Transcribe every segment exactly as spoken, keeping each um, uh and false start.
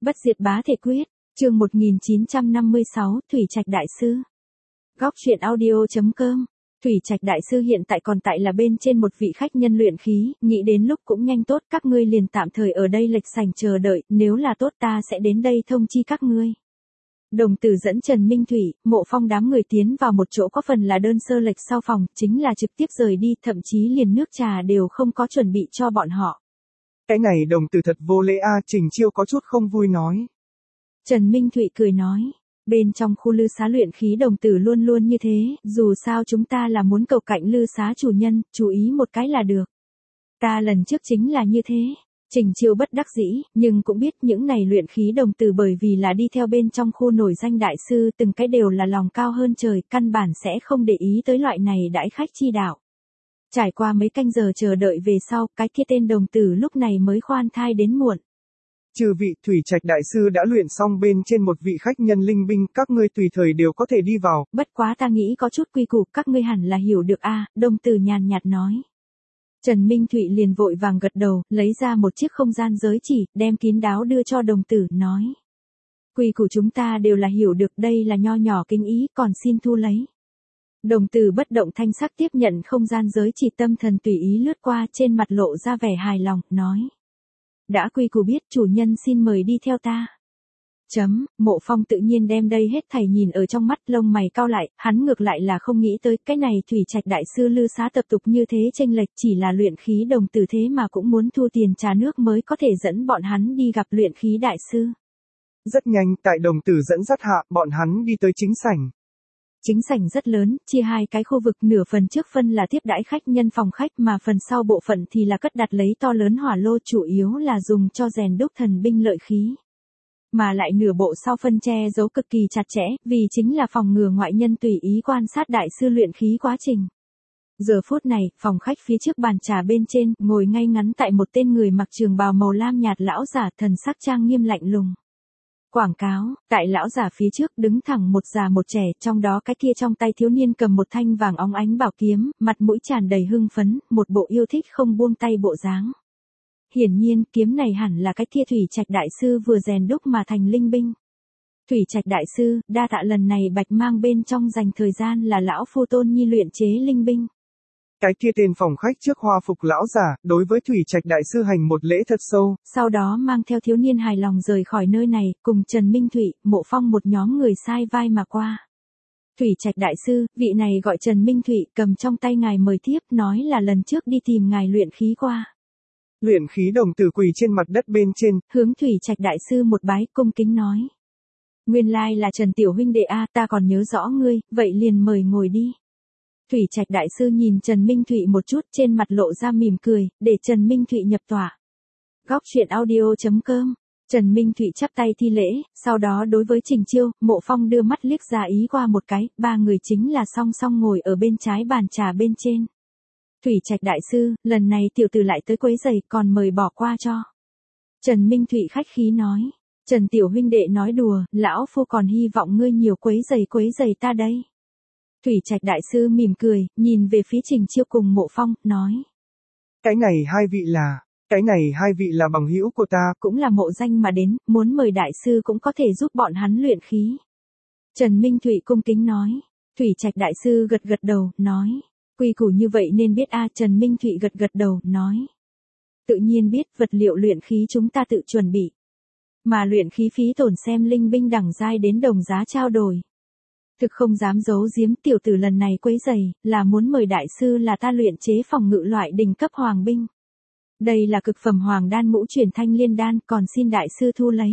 Bất diệt bá thể quyết, chương một nghìn chín trăm năm mươi sáu, Thủy Trạch Đại Sư. Góc truyện audio chấm com. Thủy Trạch Đại Sư hiện tại còn tại là bên trên một vị khách nhân luyện khí, nghĩ đến lúc cũng nhanh tốt, các ngươi liền tạm thời ở đây lệch sảnh chờ đợi, nếu là tốt ta sẽ đến đây thông chi các ngươi. Đồng tử dẫn Trần Minh Thủy, Mộ Phong đám người tiến vào một chỗ có phần là đơn sơ lệch sau phòng, chính là trực tiếp rời đi, thậm chí liền nước trà đều không có chuẩn bị cho bọn họ. Cái này đồng tử thật vô lễ a, Trình Chiêu có chút không vui nói. Trần Minh Thụy cười nói, bên trong khu lư xá luyện khí đồng tử luôn luôn như thế, dù sao chúng ta là muốn cầu cạnh lư xá chủ nhân, chú ý một cái là được. Ta lần trước chính là như thế. Trình Chiêu bất đắc dĩ, nhưng cũng biết những này luyện khí đồng tử bởi vì là đi theo bên trong khu nổi danh đại sư, từng cái đều là lòng cao hơn trời, căn bản sẽ không để ý tới loại này đãi khách chi đạo. Trải qua mấy canh giờ chờ đợi về sau, cái kia tên đồng tử lúc này mới khoan thai đến muộn. Trừ vị Thủy Trạch Đại Sư đã luyện xong bên trên một vị khách nhân linh binh, các ngươi tùy thời đều có thể đi vào. Bất quá ta nghĩ có chút quy củ, các ngươi hẳn là hiểu được a, đồng tử nhàn nhạt nói. Trần Minh Thụy liền vội vàng gật đầu, lấy ra một chiếc không gian giới chỉ, đem kín đáo đưa cho đồng tử, nói. Quy củ chúng ta đều là hiểu được, đây là nho nhỏ kính ý, còn xin thu lấy. Đồng tử bất động thanh sắc tiếp nhận không gian giới chỉ, tâm thần tùy ý lướt qua, trên mặt lộ ra vẻ hài lòng, nói. Đã quy củ biết, chủ nhân xin mời đi theo ta. Chấm, Mộ Phong tự nhiên đem đây hết thảy nhìn ở trong mắt, lông mày cau lại, hắn ngược lại là không nghĩ tới cái này Thủy Trạch Đại Sư lư xá tập tục như thế chênh lệch, chỉ là luyện khí đồng tử thế mà cũng muốn thu tiền trà nước mới có thể dẫn bọn hắn đi gặp luyện khí đại sư. Rất nhanh, tại đồng tử dẫn dắt hạ, bọn hắn đi tới chính sảnh. Chính sảnh rất lớn, chia hai cái khu vực, nửa phần trước phân là tiếp đãi khách nhân phòng khách mà phần sau bộ phận thì là cất đặt lấy to lớn hỏa lô, chủ yếu là dùng cho rèn đúc thần binh lợi khí. Mà lại nửa bộ sau phân che giấu cực kỳ chặt chẽ, vì chính là phòng ngừa ngoại nhân tùy ý quan sát đại sư luyện khí quá trình. Giờ phút này, phòng khách phía trước bàn trà bên trên, ngồi ngay ngắn tại một tên người mặc trường bào màu lam nhạt lão giả, thần sắc trang nghiêm lạnh lùng. Quảng cáo, tại lão giả phía trước đứng thẳng một già một trẻ, trong đó cái kia trong tay thiếu niên cầm một thanh vàng óng ánh bảo kiếm, mặt mũi tràn đầy hưng phấn, một bộ yêu thích không buông tay bộ dáng. Hiển nhiên, kiếm này hẳn là cái kia Thủy Trạch Đại Sư vừa rèn đúc mà thành linh binh. Thủy Trạch Đại Sư, đa tạ lần này bạch mang bên trong dành thời gian là lão phu tôn nhi luyện chế linh binh. Cái kia tên phòng khách trước hoa phục lão giả, đối với Thủy Trạch Đại Sư hành một lễ thật sâu. Sau đó mang theo thiếu niên hài lòng rời khỏi nơi này, cùng Trần Minh Thụy, Mộ Phong một nhóm người sai vai mà qua. Thủy Trạch Đại Sư, vị này gọi Trần Minh Thụy, cầm trong tay ngài mời tiếp, nói là lần trước đi tìm ngài luyện khí qua. Luyện khí đồng tử quỳ trên mặt đất bên trên, hướng Thủy Trạch Đại Sư một bái, cung kính nói. Nguyên lai là Trần Tiểu huynh đệ a, ta còn nhớ rõ ngươi, vậy liền mời ngồi đi. Thủy Trạch Đại Sư nhìn Trần Minh Thụy một chút, trên mặt lộ ra mỉm cười, để Trần Minh Thụy nhập tọa. Góc truyện audio chấm com. Trần Minh Thụy chắp tay thi lễ, sau đó đối với Trình Chiêu, Mộ Phong đưa mắt liếc ra ý qua một cái, ba người chính là song song ngồi ở bên trái bàn trà bên trên. Thủy Trạch Đại Sư, lần này tiểu tử lại tới quấy rầy, còn mời bỏ qua cho. Trần Minh Thụy khách khí nói. Trần Tiểu huynh đệ nói đùa, lão phu còn hy vọng ngươi nhiều quấy rầy quấy rầy ta đây. Thủy Trạch Đại Sư mỉm cười, nhìn về phía Trình Chiêu cùng Mộ Phong, nói. Cái này hai vị là, cái này hai vị là bằng hữu của ta. Cũng là mộ danh mà đến, muốn mời đại sư cũng có thể giúp bọn hắn luyện khí. Trần Minh Thụy cung kính nói. Thủy Trạch Đại Sư gật gật đầu, nói. Quy củ như vậy nên biết a. Trần Minh Thụy gật gật đầu, nói. Tự nhiên biết, vật liệu luyện khí chúng ta tự chuẩn bị. Mà luyện khí phí tổn xem linh binh đẳng giai đến đồng giá trao đổi. Thực không dám giấu giếm, tiểu tử lần này quấy rầy, là muốn mời đại sư là ta luyện chế phòng ngự loại đỉnh cấp hoàng binh. Đây là cực phẩm hoàng đan ngũ chuyển thanh liên đan, còn xin đại sư thu lấy.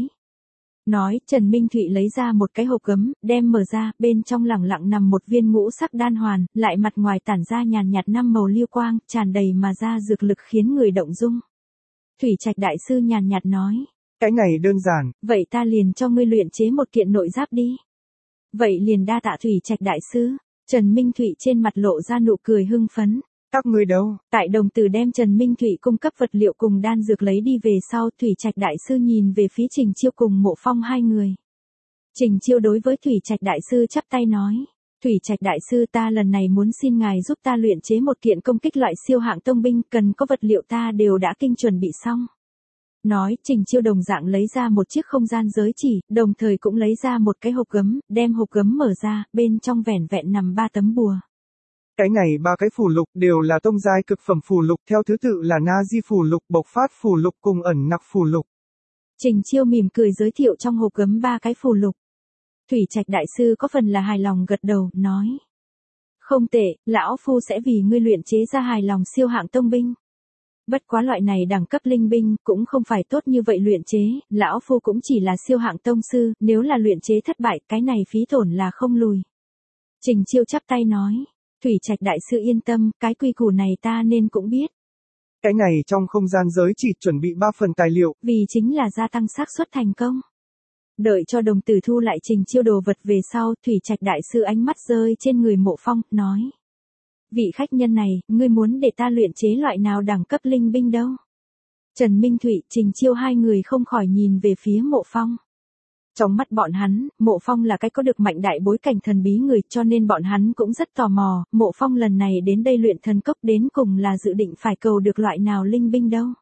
Nói, Trần Minh Thụy lấy ra một cái hộp gấm, đem mở ra, bên trong lẳng lặng nằm một viên ngũ sắc đan hoàn, lại mặt ngoài tản ra nhàn nhạt năm màu lưu quang, tràn đầy mà ra dược lực khiến người động dung. Thủy Trạch Đại Sư nhàn nhạt nói. Cái này đơn giản. Vậy ta liền cho ngươi luyện chế một kiện nội giáp đi. Vậy liền đa tạ Thủy Trạch Đại Sư. Trần Minh Thụy trên mặt lộ ra nụ cười hưng phấn. Các ngươi đâu? Tại đồng tử đem Trần Minh Thụy cung cấp vật liệu cùng đan dược lấy đi về sau, Thủy Trạch Đại Sư nhìn về phía Trình Chiêu cùng Mộ Phong hai người. Trình Chiêu đối với Thủy Trạch Đại Sư chắp tay nói. Thủy Trạch Đại Sư, ta lần này muốn xin ngài giúp ta luyện chế một kiện công kích loại siêu hạng tông binh, cần có vật liệu ta đều đã kinh chuẩn bị xong. Nói, Trình Chiêu đồng dạng lấy ra một chiếc không gian giới chỉ, đồng thời cũng lấy ra một cái hộp gấm, đem hộp gấm mở ra, bên trong vẻn vẹn nằm ba tấm bùa. Cái này ba cái phù lục đều là tông giai cực phẩm phù lục, theo thứ tự là Na Di phù lục, Bộc phát phù lục cùng ẩn nặc phù lục. Trình Chiêu mỉm cười giới thiệu trong hộp gấm ba cái phù lục. Thủy Trạch đại sư có phần là hài lòng gật đầu, nói: "Không tệ, lão phu sẽ vì ngươi luyện chế ra hài lòng siêu hạng tông binh. Bất quá loại này đẳng cấp linh binh cũng không phải tốt như vậy luyện chế, lão phu cũng chỉ là siêu hạng tông sư, nếu là luyện chế thất bại, cái này phí tổn là không lùi." Trình Chiêu chắp tay nói: "Thủy Trạch đại sư yên tâm, cái quy củ này ta nên cũng biết." Cái này trong không gian giới chỉ chuẩn bị ba phần tài liệu, vì chính là gia tăng xác suất thành công. Đợi cho đồng tử thu lại Trình Chiêu đồ vật về sau, Thủy Trạch đại sư ánh mắt rơi trên người Mộ Phong, nói: "Vị khách nhân này, ngươi muốn để ta luyện chế loại nào đẳng cấp linh binh đâu?" Trần Minh Thụy, Trình Chiêu hai người không khỏi nhìn về phía Mộ Phong. Trong mắt bọn hắn, Mộ Phong là cái có được mạnh đại bối cảnh thần bí người, cho nên bọn hắn cũng rất tò mò, Mộ Phong lần này đến đây luyện thần cốc đến cùng là dự định phải cầu được loại nào linh binh đâu.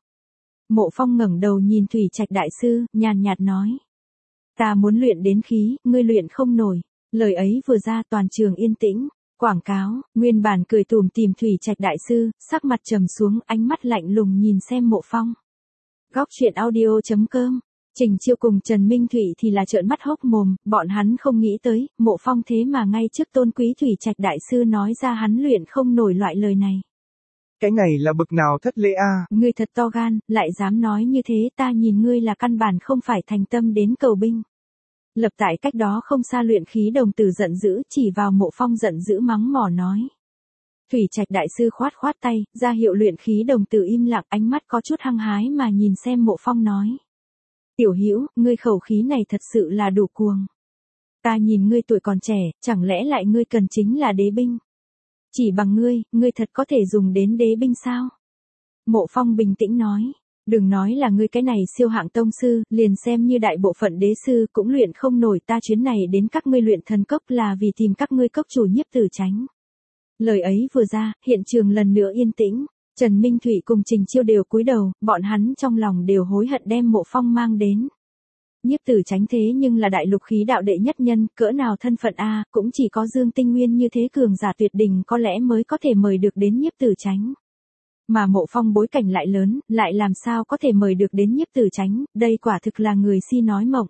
Mộ Phong ngẩng đầu nhìn Thủy Trạch đại sư, nhàn nhạt nói: "Ta muốn luyện đến khí, ngươi luyện không nổi." Lời ấy vừa ra toàn trường yên tĩnh. Quảng cáo, nguyên bản cười tủm tỉm Thủy Trạch đại sư, sắc mặt trầm xuống, ánh mắt lạnh lùng nhìn xem Mộ Phong. Góc truyện audio chấm com. Trình Chiêu cùng Trần Minh Thụy thì là trợn mắt hốc mồm, bọn hắn không nghĩ tới, Mộ Phong thế mà ngay trước tôn quý Thủy Trạch đại sư nói ra hắn luyện không nổi loại lời này. Cái này là bực nào thất lễ a? Ngươi thật to gan, lại dám nói như thế, ta nhìn ngươi là căn bản không phải thành tâm đến cầu binh. Lập tại cách đó không xa luyện khí đồng tử giận dữ, chỉ vào Mộ Phong giận dữ mắng mỏ nói. Thủy Trạch đại sư khoát khoát tay, ra hiệu luyện khí đồng tử im lặng, ánh mắt có chút hăng hái mà nhìn xem Mộ Phong nói: "Tiểu Hữu, ngươi khẩu khí này thật sự là đủ cuồng. Ta nhìn ngươi tuổi còn trẻ, chẳng lẽ lại ngươi cần chính là đế binh? Chỉ bằng ngươi, ngươi thật có thể dùng đến đế binh sao?" Mộ Phong bình tĩnh nói: "Đừng nói là ngươi cái này siêu hạng tông sư, liền xem như đại bộ phận đế sư cũng luyện không nổi, ta chuyến này đến các ngươi luyện thần cốc là vì tìm các ngươi cốc chủ Nhiếp Tử Chánh." Lời ấy vừa ra, hiện trường lần nữa yên tĩnh. Trần Minh Thụy cùng Trình Chiêu đều cúi đầu, bọn hắn trong lòng đều hối hận đem Mộ Phong mang đến. Nhiếp Tử Chánh thế nhưng là đại lục khí đạo đệ nhất nhân, cỡ nào thân phận a, cũng chỉ có Dương Tinh Nguyên như thế cường giả tuyệt đỉnh có lẽ mới có thể mời được đến Nhiếp Tử Chánh. Mà Mộ Phong bối cảnh lại lớn, lại làm sao có thể mời được đến Nhiếp Tử Chánh, đây quả thực là người si nói mộng.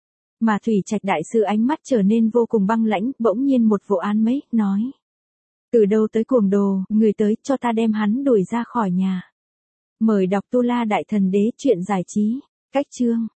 Mà Thủy Trạch đại sư ánh mắt trở nên vô cùng băng lãnh, bỗng nhiên một vụ án mấy, nói: "Từ đâu tới cuồng đồ, người tới, cho ta đem hắn đuổi ra khỏi nhà." Mời đọc Tu La Đại Thần Đế truyện giải trí. Cách chương